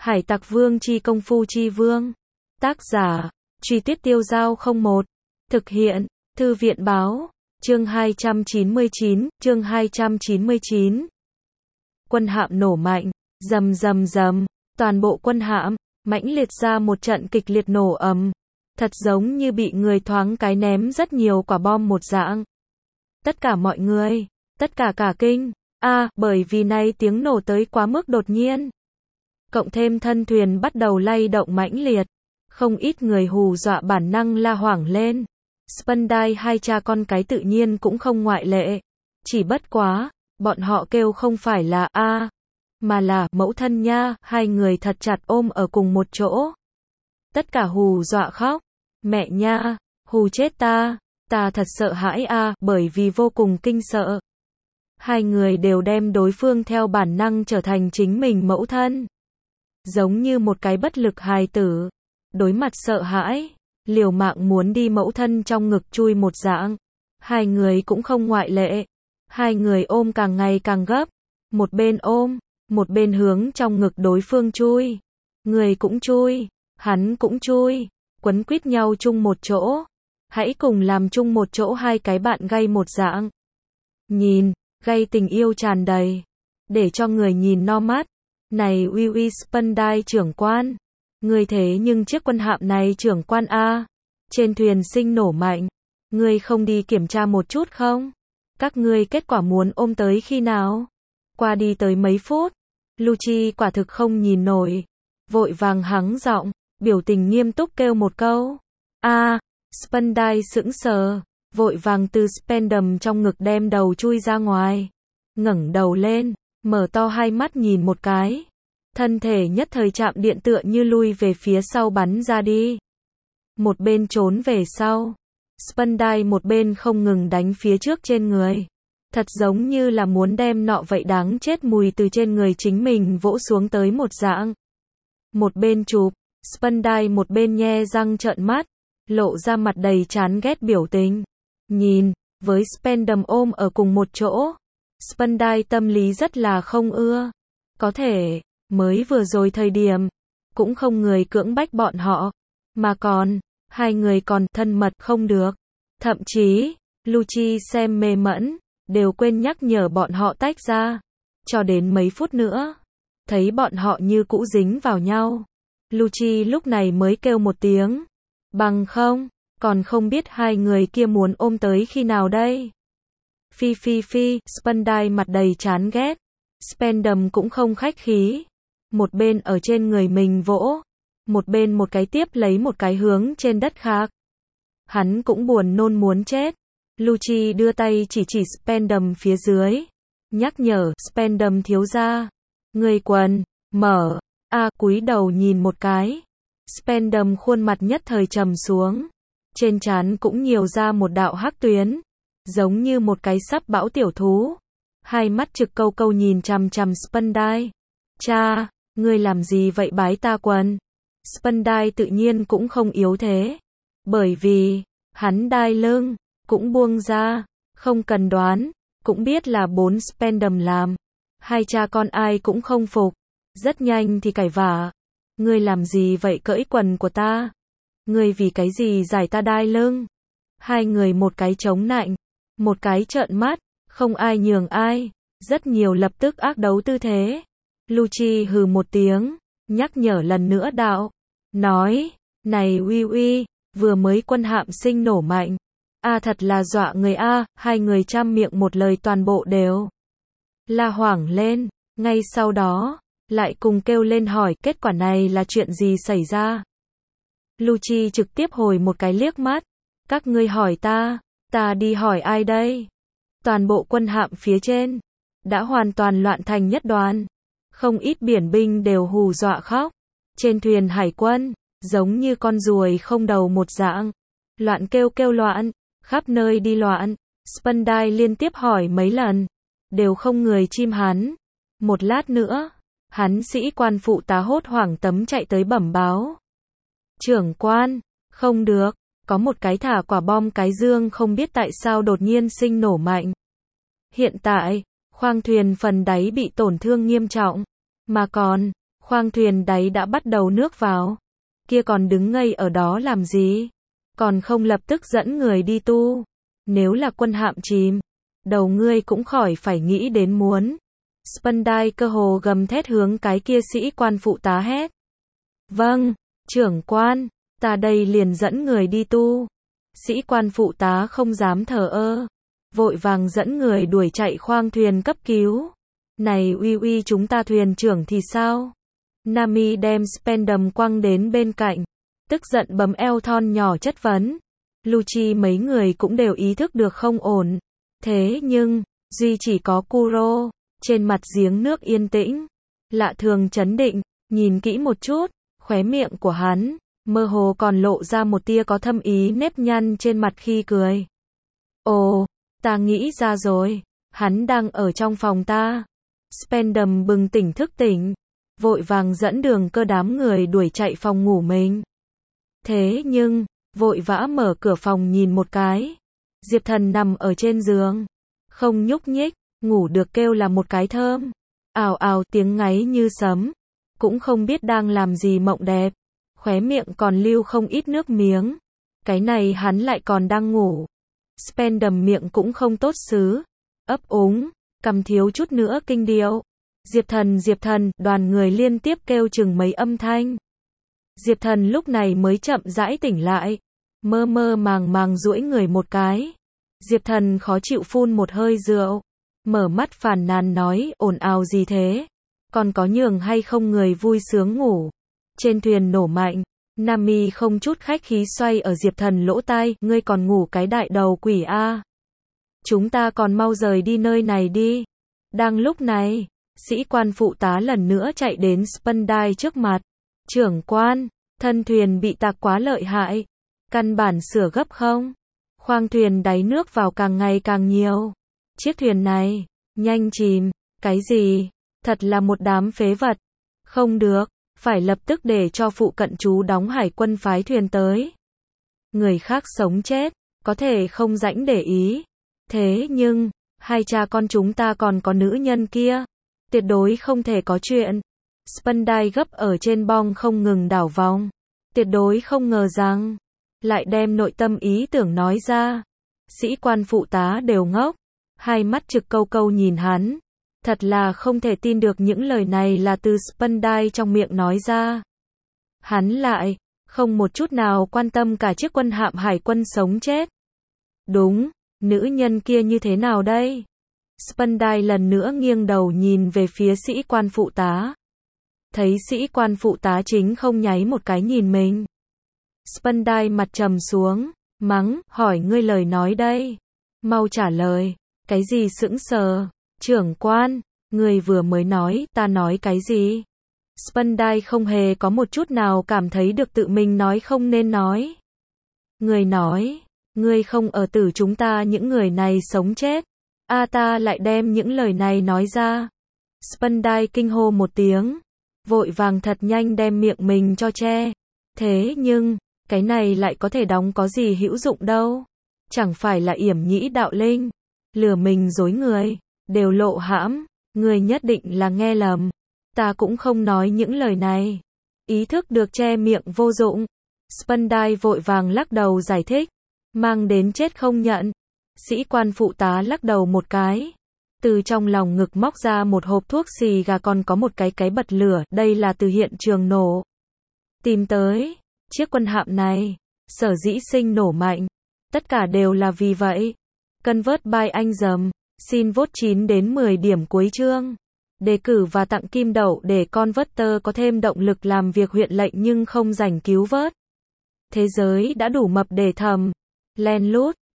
Hải Tặc Vương chi công phu chi vương. Tác giả, Truy Tuyết Tiêu Giao 01. Thực hiện, Thư viện báo, chương 299. Quân hạm nổ mạnh, rầm rầm rầm, toàn bộ quân hạm, mãnh liệt ra một trận kịch liệt nổ ầm. Thật giống như bị người thoáng cái ném rất nhiều quả bom một dạng. Tất cả mọi người, tất cả cả kinh, bởi vì nay tiếng nổ tới quá mức đột nhiên. Cộng thêm thân thuyền bắt đầu lay động mãnh liệt, không ít người hù dọa bản năng la hoảng lên. Spandai hai cha con cái tự nhiên cũng không ngoại lệ. Chỉ bất quá, bọn họ kêu không phải là mà là mẫu thân nha, hai người thật chặt ôm ở cùng một chỗ. Tất cả hù dọa khóc, mẹ nha, hù chết ta thật sợ hãi bởi vì vô cùng kinh sợ. Hai người đều đem đối phương theo bản năng trở thành chính mình mẫu thân. Giống như một cái bất lực hài tử, đối mặt sợ hãi, liều mạng muốn đi mẫu thân trong ngực chui một dạng. Hai người cũng không ngoại lệ. Hai người ôm càng ngày càng gấp, một bên ôm, một bên hướng trong ngực đối phương chui. Người cũng chui, hắn cũng chui, quấn quýt nhau chung một chỗ. Hãy cùng làm chung một chỗ hai cái bạn gay một dạng. Nhìn, gay tình yêu tràn đầy, để cho người nhìn no mắt. Này Uy Spandai trưởng quan, người thế nhưng chiếc quân hạm này trưởng quan trên thuyền sinh nổ mạnh, ngươi không đi kiểm tra một chút không? Các ngươi kết quả muốn ôm tới khi nào? Qua đi tới mấy phút, Lucci quả thực không nhìn nổi, vội vàng hắng giọng, biểu tình nghiêm túc kêu một câu. Spandai sững sờ, vội vàng từ Spandam trong ngực đem đầu chui ra ngoài, ngẩng đầu lên, mở to hai mắt nhìn một cái. Thân thể nhất thời chạm điện tựa như lui về phía sau bắn ra đi. Một bên trốn về sau. Spandai một bên không ngừng đánh phía trước trên người. Thật giống như là muốn đem nọ vậy đáng chết mùi từ trên người chính mình vỗ xuống tới một dạng. Một bên chụp, Spandai một bên nhe răng trợn mắt, lộ ra mặt đầy chán ghét biểu tình. Nhìn, với Spandam ôm ở cùng một chỗ. Spandai tâm lý rất là không ưa. Có thể, mới vừa rồi thời điểm, cũng không người cưỡng bách bọn họ, mà còn, hai người còn thân mật không được. Thậm chí, Lucci xem mê mẩn, đều quên nhắc nhở bọn họ tách ra. Cho đến mấy phút nữa, thấy bọn họ như cũ dính vào nhau. Lucci lúc này mới kêu một tiếng. Bằng không, còn không biết hai người kia muốn ôm tới khi nào đây. Phi, Spandai mặt đầy chán ghét. Spandam cũng không khách khí. Một bên ở trên người mình vỗ, một bên một cái tiếp lấy một cái hướng trên đất khác. Hắn cũng buồn nôn muốn chết. Lucci đưa tay chỉ Spandam phía dưới, nhắc nhở Spandam thiếu gia, người quần mở. Cúi đầu nhìn một cái. Spandam khuôn mặt nhất thời trầm xuống, trên trán cũng nhiều ra một đạo hắc tuyến, giống như một cái sắp bão tiểu thú. Hai mắt trực câu câu nhìn chằm chằm Spandai. Cha, ngươi làm gì vậy bái ta quần? Spandai tự nhiên cũng không yếu thế, bởi vì hắn đai lưng cũng buông ra, không cần đoán, cũng biết là bốn Spandam làm. Hai cha con ai cũng không phục, rất nhanh thì cãi vã. Ngươi làm gì vậy cởi quần của ta? Ngươi vì cái gì giải ta đai lưng? Hai người một cái chống nạnh, một cái trợn mắt, không ai nhường ai, rất nhiều lập tức ác đấu tư thế. Lucci hừ một tiếng, nhắc nhở lần nữa đạo, nói, này Uy, vừa mới quân hạm sinh nổ mạnh. Thật là dọa người hai người trăm miệng một lời toàn bộ đều la hoảng lên, ngay sau đó, lại cùng kêu lên hỏi kết quả này là chuyện gì xảy ra. Lucci trực tiếp hồi một cái liếc mắt, các ngươi hỏi ta đi hỏi ai đây? Toàn bộ quân hạm phía trên, đã hoàn toàn loạn thành nhất đoàn. Không ít biển binh đều hù dọa khóc. Trên thuyền hải quân, giống như con ruồi không đầu một dạng. Loạn kêu loạn, khắp nơi đi loạn. Spandai liên tiếp hỏi mấy lần, đều không người chim hắn. Một lát nữa, hắn sĩ quan phụ tá hốt hoảng tấm chạy tới bẩm báo. Trưởng quan, không được, có một cái thả quả bom cái dương không biết tại sao đột nhiên sinh nổ mạnh. Hiện tại, khoang thuyền phần đáy bị tổn thương nghiêm trọng, mà còn, Khoang thuyền đáy đã bắt đầu nước vào. Kia còn đứng ngây ở đó làm gì? Còn không lập tức dẫn người đi tu. Nếu là quân hạm chìm, đầu ngươi cũng khỏi phải nghĩ đến muốn. Spandai cơ hồ gầm thét hướng cái kia sĩ quan phụ tá hét. Vâng, trưởng quan, ta đây liền dẫn người đi tu. Sĩ quan phụ tá không dám thờ ơ, vội vàng dẫn người đuổi chạy khoang thuyền cấp cứu. Này uy uy, chúng ta thuyền trưởng thì sao? Nami đem Spandam quăng đến bên cạnh, tức giận bấm eo thon nhỏ chất vấn. Lucci mấy người cũng đều ý thức được không ổn. Thế nhưng, duy chỉ có Kuro, trên mặt giếng nước yên tĩnh, lạ thường trấn định, nhìn kỹ một chút, khóe miệng của hắn, mơ hồ còn lộ ra một tia có thâm ý nếp nhăn trên mặt khi cười. Ồ, ta nghĩ ra rồi, hắn đang ở trong phòng ta. Spandam bừng tỉnh thức tỉnh, vội vàng dẫn đường cơ đám người đuổi chạy phòng ngủ mình. Thế nhưng, vội vã mở cửa phòng nhìn một cái. Diệp Thần nằm ở trên giường, không nhúc nhích, ngủ được kêu là một cái thơm. Ào ào tiếng ngáy như sấm, cũng không biết đang làm gì mộng đẹp. Khóe miệng còn lưu không ít nước miếng. Cái này hắn lại còn đang ngủ. Spandam miệng cũng không tốt xứ, ấp úng, cằm thiếu chút nữa kinh điệu. Diệp Thần, đoàn người liên tiếp kêu chừng mấy âm thanh. Diệp Thần lúc này mới chậm rãi tỉnh lại, mơ mơ màng màng duỗi người một cái. Diệp Thần khó chịu phun một hơi rượu, mở mắt phàn nàn nói, ồn ào gì thế? Còn có nhường hay không người vui sướng ngủ? Trên thuyền nổ mạnh, Nami không chút khách khí xoay ở Diệp Thần lỗ tai, ngươi còn ngủ cái đại đầu quỷ a? Chúng ta còn mau rời đi nơi này đi. Đang lúc này, sĩ quan phụ tá lần nữa chạy đến Spandai trước mặt. Trưởng quan, thân thuyền bị tạc quá lợi hại. Căn bản sửa gấp không? Khoang thuyền đáy nước vào càng ngày càng nhiều. Chiếc thuyền này, nhanh chìm. Cái gì? Thật là một đám phế vật. Không được, phải lập tức để cho phụ cận chú đóng hải quân phái thuyền tới. Người khác sống chết, có thể không rảnh để ý. Thế nhưng, hai cha con chúng ta còn có nữ nhân kia. Tuyệt đối không thể có chuyện. Spandai gấp ở trên bong không ngừng đảo vòng. Tuyệt đối không ngờ rằng, lại đem nội tâm ý tưởng nói ra. Sĩ quan phụ tá đều ngốc, hai mắt trực câu câu nhìn hắn. Thật là không thể tin được những lời này là từ Spandai trong miệng nói ra. Hắn lại, không một chút nào quan tâm cả chiếc quân hạm hải quân sống chết. Đúng, nữ nhân kia như thế nào đây? Spandai lần nữa nghiêng đầu nhìn về phía sĩ quan phụ tá. Thấy sĩ quan phụ tá chính không nháy một cái nhìn mình. Spandai mặt trầm xuống, mắng, hỏi ngươi lời nói đây. Mau trả lời, cái gì sững sờ? Trưởng quan, người vừa mới nói, ta nói cái gì? Spandai không hề có một chút nào cảm thấy được tự mình nói không nên nói. Người nói, ngươi không ở tử chúng ta những người này sống chết. Ta lại đem những lời này nói ra. Spandai kinh hô một tiếng, vội vàng thật nhanh đem miệng mình cho che. Thế nhưng, cái này lại có thể đóng có gì hữu dụng đâu. Chẳng phải là yểm nhĩ đạo linh, lừa mình dối người, đều lộ hãm, người nhất định là nghe lầm. Ta cũng không nói những lời này. Ý thức được che miệng vô dụng. Spandai vội vàng lắc đầu giải thích, mang đến chết không nhận. Sĩ quan phụ tá lắc đầu một cái, từ trong lòng ngực móc ra một hộp thuốc xì gà còn có một cái bật lửa, đây là từ hiện trường nổ. Tìm tới, chiếc quân hạm này, sở dĩ sinh nổ mạnh, tất cả đều là vì vậy. Convert by anh dầm, xin vote 9 đến 10 điểm cuối chương. Đề cử và tặng kim đậu để Converter có thêm động lực làm việc huyện lệnh nhưng không rảnh cứu vớt. Thế giới đã đủ mập để thầm, len lút.